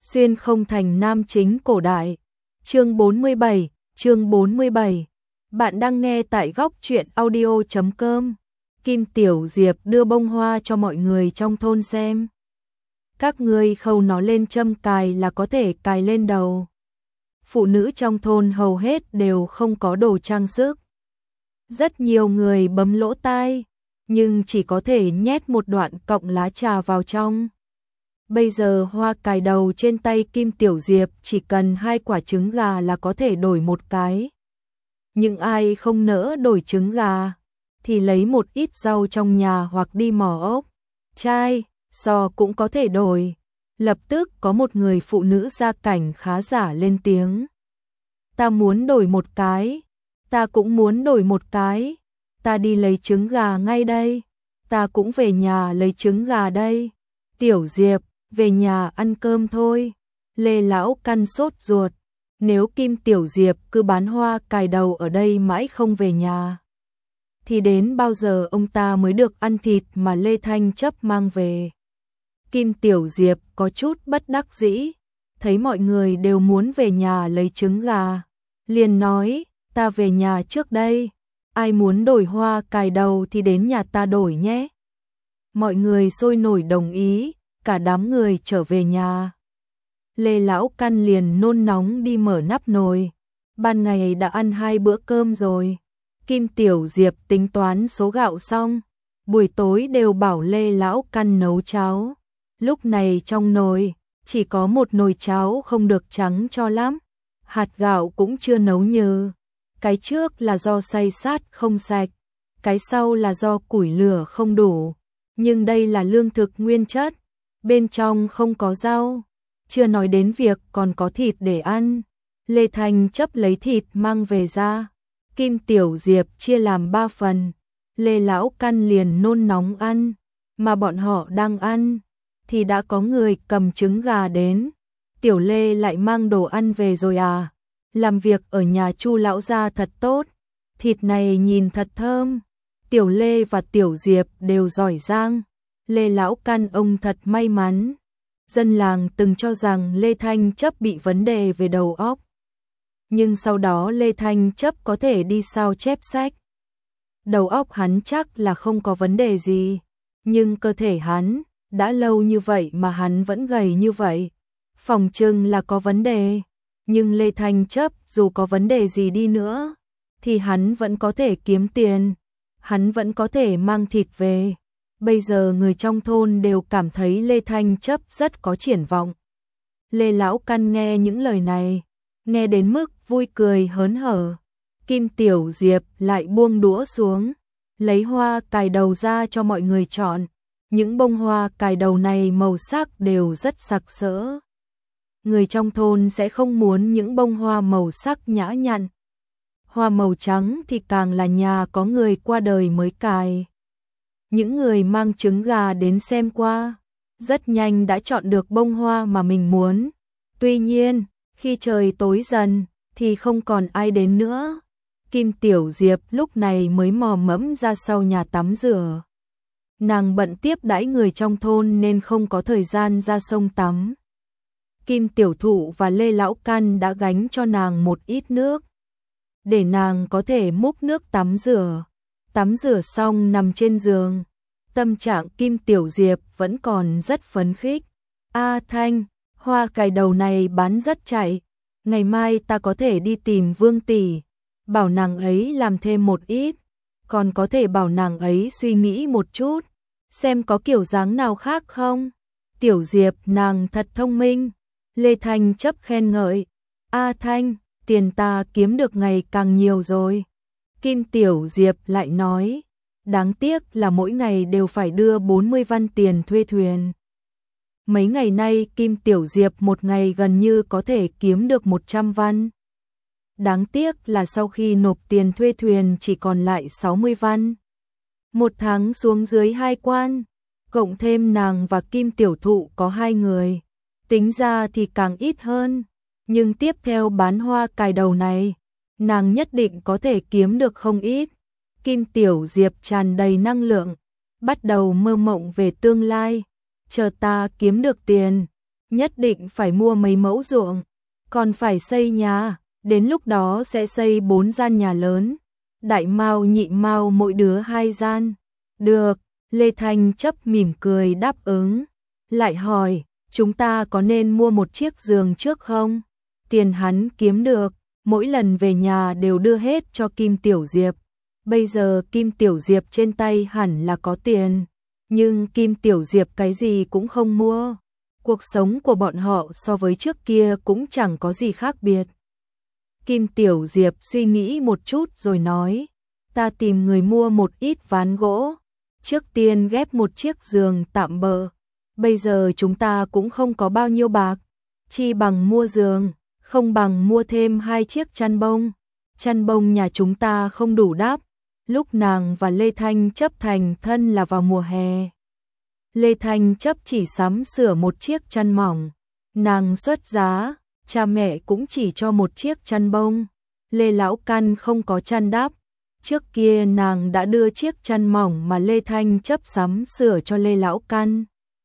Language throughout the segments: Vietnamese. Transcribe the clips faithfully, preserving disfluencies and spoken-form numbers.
Xuyên không thành nam chính cổ đại. Chương bốn mươi bảy, chương bốn mươi bảy. Bạn đang nghe tại góc truyện audio chấm com. Kim Tiểu Diệp đưa bông hoa cho mọi người trong thôn xem. Các ngươi khâu nó lên châm cài là có thể cài lên đầu. Phụ nữ trong thôn hầu hết đều không có đồ trang sức. Rất nhiều người bấm lỗ tai, nhưng chỉ có thể nhét một đoạn cọng lá trà vào trong. Bây giờ hoa cài đầu trên tay Kim Tiểu Diệp chỉ cần hai quả trứng gà là có thể đổi một cái. Nhưng ai không nỡ đổi trứng gà, thì lấy một ít rau trong nhà hoặc đi mò ốc, chai, sò cũng có thể đổi. Lập tức có một người phụ nữ gia cảnh khá giả lên tiếng. Ta muốn đổi một cái, ta cũng muốn đổi một cái, ta đi lấy trứng gà ngay đây, ta cũng về nhà lấy trứng gà đây. Tiểu Diệp, về nhà ăn cơm thôi. Lê Lão Căn sốt ruột, nếu Kim Tiểu Diệp cứ bán hoa cài đầu ở đây mãi không về nhà, thì đến bao giờ ông ta mới được ăn thịt mà Lê Thanh Chấp mang về. Kim Tiểu Diệp có chút bất đắc dĩ, thấy mọi người đều muốn về nhà lấy trứng gà, liền nói, ta về nhà trước đây, ai muốn đổi hoa cài đầu thì đến nhà ta đổi nhé. Mọi người sôi nổi đồng ý, cả đám người trở về nhà. Lê Lão Căn liền nôn nóng đi mở nắp nồi, ban ngày đã ăn hai bữa cơm rồi. Kim Tiểu Diệp tính toán số gạo xong, buổi tối đều bảo Lê Lão Căn nấu cháo. Lúc này trong nồi chỉ có một nồi cháo không được trắng cho lắm, hạt gạo cũng chưa nấu nhừ. Cái trước là do xay sát không sạch, cái sau là do củi lửa không đủ. Nhưng đây là lương thực nguyên chất, bên trong không có rau, chưa nói đến việc còn có thịt để ăn. Lê Thanh Chấp lấy thịt mang về ra, Kim Tiểu Diệp chia làm ba phần. Lê Lão Căn liền nôn nóng ăn, mà bọn họ đang ăn thì đã có người cầm trứng gà đến. Tiểu Lê lại mang đồ ăn về rồi à? Làm việc ở nhà Chu lão gia thật tốt, thịt này nhìn thật thơm. Tiểu Lê và Tiểu Diệp đều giỏi giang. Lê Lão Căn ông thật may mắn. Dân làng từng cho rằng Lê Thanh Chấp bị vấn đề về đầu óc, nhưng sau đó Lê Thanh Chấp có thể đi sao chép sách. Đầu óc hắn chắc là không có vấn đề gì, nhưng cơ thể hắn, đã lâu như vậy mà hắn vẫn gầy như vậy, phỏng chừng là có vấn đề. Nhưng Lê Thanh Chấp dù có vấn đề gì đi nữa, thì hắn vẫn có thể kiếm tiền, hắn vẫn có thể mang thịt về. Bây giờ người trong thôn đều cảm thấy Lê Thanh Chấp rất có triển vọng. Lê Lão Căn nghe những lời này, nghe đến mức vui cười hớn hở. Kim Tiểu Diệp lại buông đũa xuống, lấy hoa cài đầu ra cho mọi người chọn. Những bông hoa cài đầu này màu sắc đều rất sặc sỡ. Người trong thôn sẽ không muốn những bông hoa màu sắc nhã nhặn. Hoa màu trắng thì càng là nhà có người qua đời mới cài. Những người mang trứng gà đến xem qua, rất nhanh đã chọn được bông hoa mà mình muốn. Tuy nhiên, khi trời tối dần, thì không còn ai đến nữa. Kim Tiểu Diệp lúc này mới mò mẫm ra sau nhà tắm rửa. Nàng bận tiếp đãi người trong thôn nên không có thời gian ra sông tắm. Kim Tiểu Thụ và Lê Lão Căn đã gánh cho nàng một ít nước, để nàng có thể múc nước tắm rửa. Tắm rửa xong nằm trên giường, tâm trạng Kim Tiểu Diệp vẫn còn rất phấn khích. A Thanh, hoa cài đầu này bán rất chạy, ngày mai ta có thể đi tìm Vương tỷ, bảo nàng ấy làm thêm một ít, còn có thể bảo nàng ấy suy nghĩ một chút, xem có kiểu dáng nào khác không. Tiểu Diệp nàng thật thông minh. Lê Thanh Chấp khen ngợi. A Thanh, tiền ta kiếm được ngày càng nhiều rồi. Kim Tiểu Diệp lại nói, đáng tiếc là mỗi ngày đều phải đưa bốn mươi văn tiền thuê thuyền. Mấy ngày nay Kim Tiểu Diệp một ngày gần như có thể kiếm được một trăm văn. Đáng tiếc là sau khi nộp tiền thuê thuyền chỉ còn lại sáu mươi văn. Một tháng xuống dưới hai quan, cộng thêm nàng và Kim Tiểu Thụ có hai người, tính ra thì càng ít hơn. Nhưng tiếp theo bán hoa cài đầu này, nàng nhất định có thể kiếm được không ít. Kim Tiểu Diệp tràn đầy năng lượng, bắt đầu mơ mộng về tương lai. Chờ ta kiếm được tiền, nhất định phải mua mấy mẫu ruộng, còn phải xây nhà, đến lúc đó sẽ xây bốn gian nhà lớn, đại mao nhị mao mỗi đứa hai gian. Được, Lê Thanh Chấp mỉm cười đáp ứng, lại hỏi, chúng ta có nên mua một chiếc giường trước không? Tiền hắn kiếm được, mỗi lần về nhà đều đưa hết cho Kim Tiểu Diệp. Bây giờ Kim Tiểu Diệp trên tay hẳn là có tiền, nhưng Kim Tiểu Diệp cái gì cũng không mua. Cuộc sống của bọn họ so với trước kia cũng chẳng có gì khác biệt. Kim Tiểu Diệp suy nghĩ một chút rồi nói, ta tìm người mua một ít ván gỗ, trước tiên ghép một chiếc giường tạm bợ. Bây giờ chúng ta cũng không có bao nhiêu bạc, chi bằng mua giường, không bằng mua thêm hai chiếc chăn bông. Chăn bông nhà chúng ta không đủ đắp. Lúc nàng và Lê Thanh Chấp thành thân là vào mùa hè. Lê Thanh Chấp chỉ sắm sửa một chiếc chăn mỏng, nàng xuất giá, cha mẹ cũng chỉ cho một chiếc chăn bông. Lê Lão Căn không có chăn đắp, trước kia nàng đã đưa chiếc chăn mỏng mà Lê Thanh Chấp sắm sửa cho Lê Lão Căn.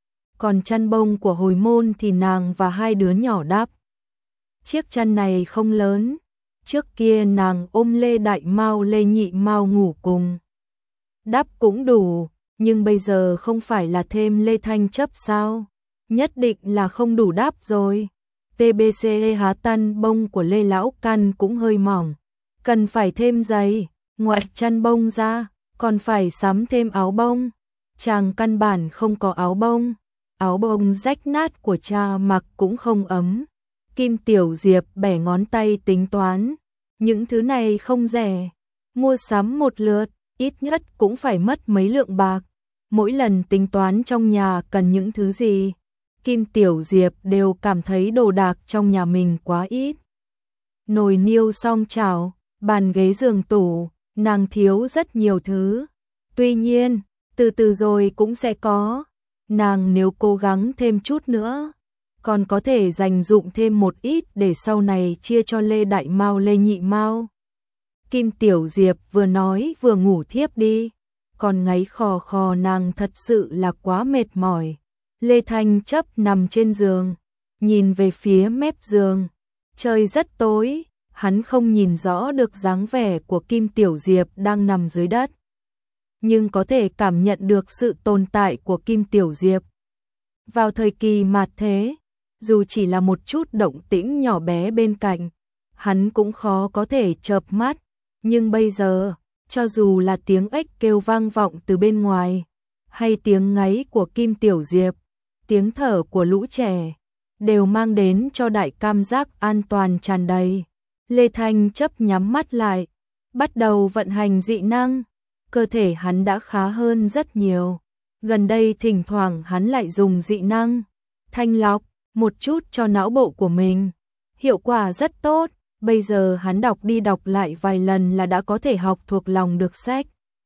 Còn chăn bông của hồi môn thì nàng và hai đứa nhỏ đắp. Chiếc chăn này không lớn, trước kia nàng ôm Lê Đại Mao Lê Nhị Mao ngủ cùng. Đắp cũng đủ, nhưng bây giờ không phải là thêm Lê Thanh Chấp sao? Nhất định là không đủ đắp rồi. tê bê xê há chăn bông của Lê Lão Căn cũng hơi mỏng, cần phải thêm giày, ngoại chăn bông ra, còn phải sắm thêm áo bông. Chàng căn bản không có áo bông, áo bông rách nát của cha mặc cũng không ấm. Kim Tiểu Diệp bẻ ngón tay tính toán, những thứ này không rẻ, mua sắm một lượt, ít nhất cũng phải mất mấy lượng bạc. Mỗi lần tính toán trong nhà cần những thứ gì, Kim Tiểu Diệp đều cảm thấy đồ đạc trong nhà mình quá ít. Nồi niêu song chảo, bàn ghế giường tủ, nàng thiếu rất nhiều thứ. Tuy nhiên, từ từ rồi cũng sẽ có. Nàng nếu cố gắng thêm chút nữa, còn có thể dành dụm thêm một ít để sau này chia cho Lê Đại Mao Lê Nhị Mao. Kim Tiểu Diệp vừa nói vừa ngủ thiếp đi, còn ngáy khò khò nàng thật sự là quá mệt mỏi. Lê Thanh Chấp nằm trên giường, nhìn về phía mép giường, trời rất tối, hắn không nhìn rõ được dáng vẻ của Kim Tiểu Diệp đang nằm dưới đất, nhưng có thể cảm nhận được sự tồn tại của Kim Tiểu Diệp. Vào thời kỳ mạt thế, dù chỉ là một chút động tĩnh nhỏ bé bên cạnh, hắn cũng khó có thể chợp mắt, nhưng bây giờ, cho dù là tiếng ếch kêu vang vọng từ bên ngoài, hay tiếng ngáy của Kim Tiểu Diệp, tiếng thở của lũ trẻ, đều mang đến cho đại cảm giác an toàn tràn đầy. Lê Thanh Chấp nhắm mắt lại, bắt đầu vận hành dị năng, cơ thể hắn đã khá hơn rất nhiều. Gần đây thỉnh thoảng hắn lại dùng dị năng thanh lọc một chút cho não bộ của mình, hiệu quả rất tốt. Bây giờ hắn đọc đi đọc lại vài lần là đã có thể học thuộc lòng được sách.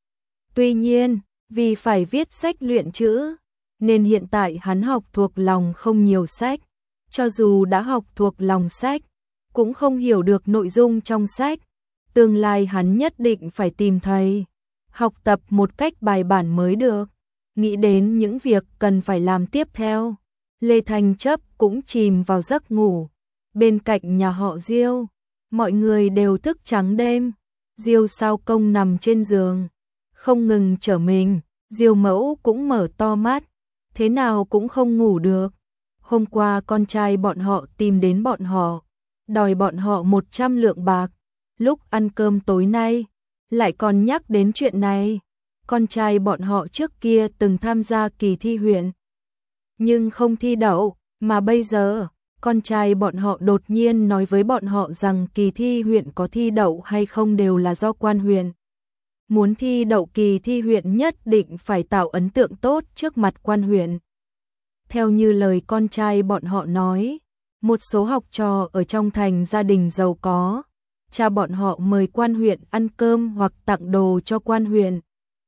Tuy nhiên, vì phải viết sách luyện chữ, nên hiện tại hắn học thuộc lòng không nhiều sách. Cho dù đã học thuộc lòng sách, cũng không hiểu được nội dung trong sách. Tương lai hắn nhất định phải tìm thầy, học tập một cách bài bản mới được. Nghĩ đến những việc cần phải làm tiếp theo, Lê Thanh Chấp cũng chìm vào giấc ngủ. Bên cạnh nhà họ Diêu, mọi người đều thức trắng đêm. Diêu Sao Công nằm trên giường, không ngừng trở mình. Diêu Mẫu cũng mở to mắt, thế nào cũng không ngủ được. Hôm qua con trai bọn họ tìm đến bọn họ, đòi bọn họ một trăm lượng bạc. Lúc ăn cơm tối nay, lại còn nhắc đến chuyện này. Con trai bọn họ trước kia từng tham gia kỳ thi huyện, nhưng không thi đậu, mà bây giờ, con trai bọn họ đột nhiên nói với bọn họ rằng kỳ thi huyện có thi đậu hay không đều là do quan huyện. Muốn thi đậu kỳ thi huyện nhất định phải tạo ấn tượng tốt trước mặt quan huyện. Theo như lời con trai bọn họ nói, một số học trò ở trong thành gia đình giàu có, cha bọn họ mời quan huyện ăn cơm hoặc tặng đồ cho quan huyện,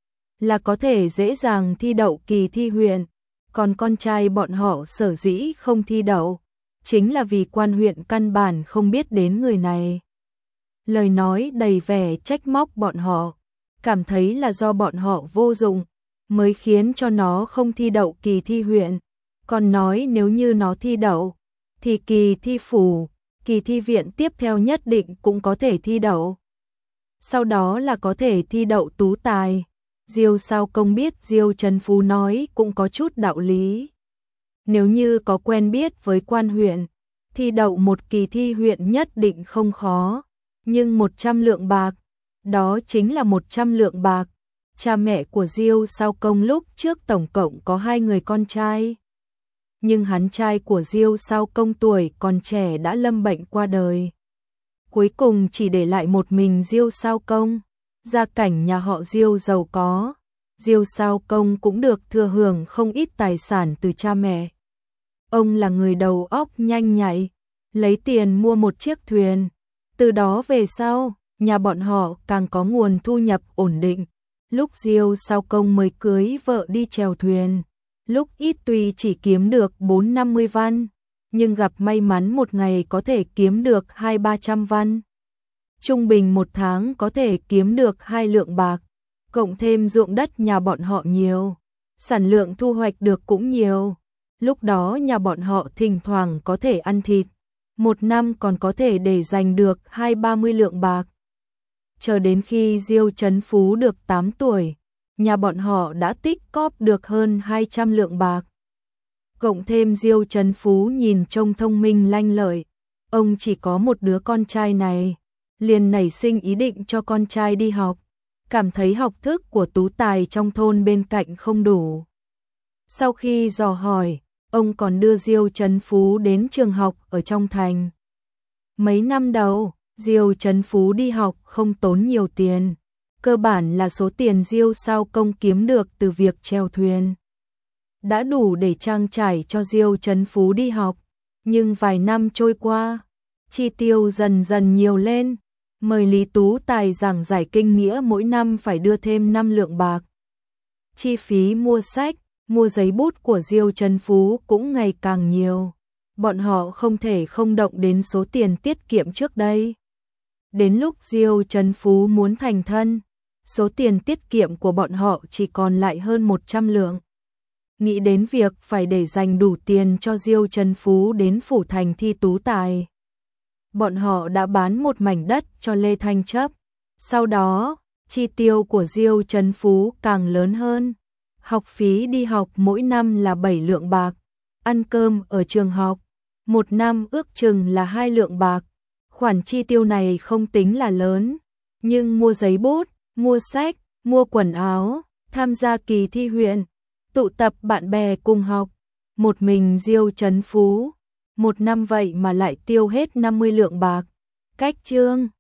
là có thể dễ dàng thi đậu kỳ thi huyện. Còn con trai bọn họ sở dĩ không thi đậu, chính là vì quan huyện căn bản không biết đến người này. Lời nói đầy vẻ trách móc bọn họ, cảm thấy là do bọn họ vô dụng, mới khiến cho nó không thi đậu kỳ thi huyện. Còn nói nếu như nó thi đậu, thì kỳ thi phủ, kỳ thi viện tiếp theo nhất định cũng có thể thi đậu. Sau đó là có thể thi đậu tú tài. Diêu Sao Công biết Diêu Trấn Phú nói cũng có chút đạo lý. Nếu như có quen biết với quan huyện, thi đậu một kỳ thi huyện nhất định không khó. Nhưng một trăm lượng bạc, đó chính là một trăm lượng bạc. Cha mẹ của Diêu Sao Công lúc trước tổng cộng có hai người con trai. Nhưng hắn trai của Diêu Sao Công tuổi còn trẻ đã lâm bệnh qua đời. Cuối cùng chỉ để lại một mình Diêu Sao Công. Gia cảnh nhà họ Diêu giàu có, Diêu Sao Công cũng được thừa hưởng không ít tài sản từ cha mẹ. Ông là người đầu óc nhanh nhạy, lấy tiền mua một chiếc thuyền. Từ đó về sau, nhà bọn họ càng có nguồn thu nhập ổn định. Lúc Diêu Sao Công mới cưới vợ đi chèo thuyền, lúc ít tuy chỉ kiếm được bốn năm mươi văn, nhưng gặp may mắn một ngày có thể kiếm được hai ba trăm văn. Trung bình một tháng có thể kiếm được hai lượng bạc, cộng thêm ruộng đất nhà bọn họ nhiều, sản lượng thu hoạch được cũng nhiều. Lúc đó nhà bọn họ thỉnh thoảng có thể ăn thịt, một năm còn có thể để dành được hai ba mươi lượng bạc. Chờ đến khi Diêu Trấn Phú được tám tuổi, nhà bọn họ đã tích cóp được hơn hai trăm lượng bạc. Cộng thêm Diêu Trấn Phú nhìn trông thông minh lanh lợi, ông chỉ có một đứa con trai này, liền nảy sinh ý định cho con trai đi học, cảm thấy học thức của tú tài trong thôn bên cạnh không đủ. Sau khi dò hỏi, ông còn đưa Diêu Trấn Phú đến trường học ở trong thành. Mấy năm đầu, Diêu Trấn Phú đi học không tốn nhiều tiền, cơ bản là số tiền Diêu Sao Công kiếm được từ việc chèo thuyền đã đủ để trang trải cho Diêu Trấn Phú đi học. Nhưng vài năm trôi qua, chi tiêu dần dần nhiều lên, mời Lý Tú Tài giảng giải kinh nghĩa mỗi năm phải đưa thêm năm lượng bạc. Chi phí mua sách, mua giấy bút của Diêu Trấn Phú cũng ngày càng nhiều. Bọn họ không thể không động đến số tiền tiết kiệm trước đây. Đến lúc Diêu Trấn Phú muốn thành thân, số tiền tiết kiệm của bọn họ chỉ còn lại hơn một trăm lượng. Nghĩ đến việc phải để dành đủ tiền cho Diêu Trấn Phú đến phủ thành thi tú tài, bọn họ đã bán một mảnh đất cho Lê Thanh chấp. Sau đó, chi tiêu của Diêu Trấn Phú càng lớn hơn. Học phí đi học mỗi năm là bảy lượng bạc, ăn cơm ở trường học, một năm ước chừng là hai lượng bạc. Khoản chi tiêu này không tính là lớn, nhưng mua giấy bút, mua sách, mua quần áo, tham gia kỳ thi huyện, tụ tập bạn bè cùng học, một mình Diêu Trấn Phú, một năm vậy mà lại tiêu hết năm mươi lượng bạc. Cách chương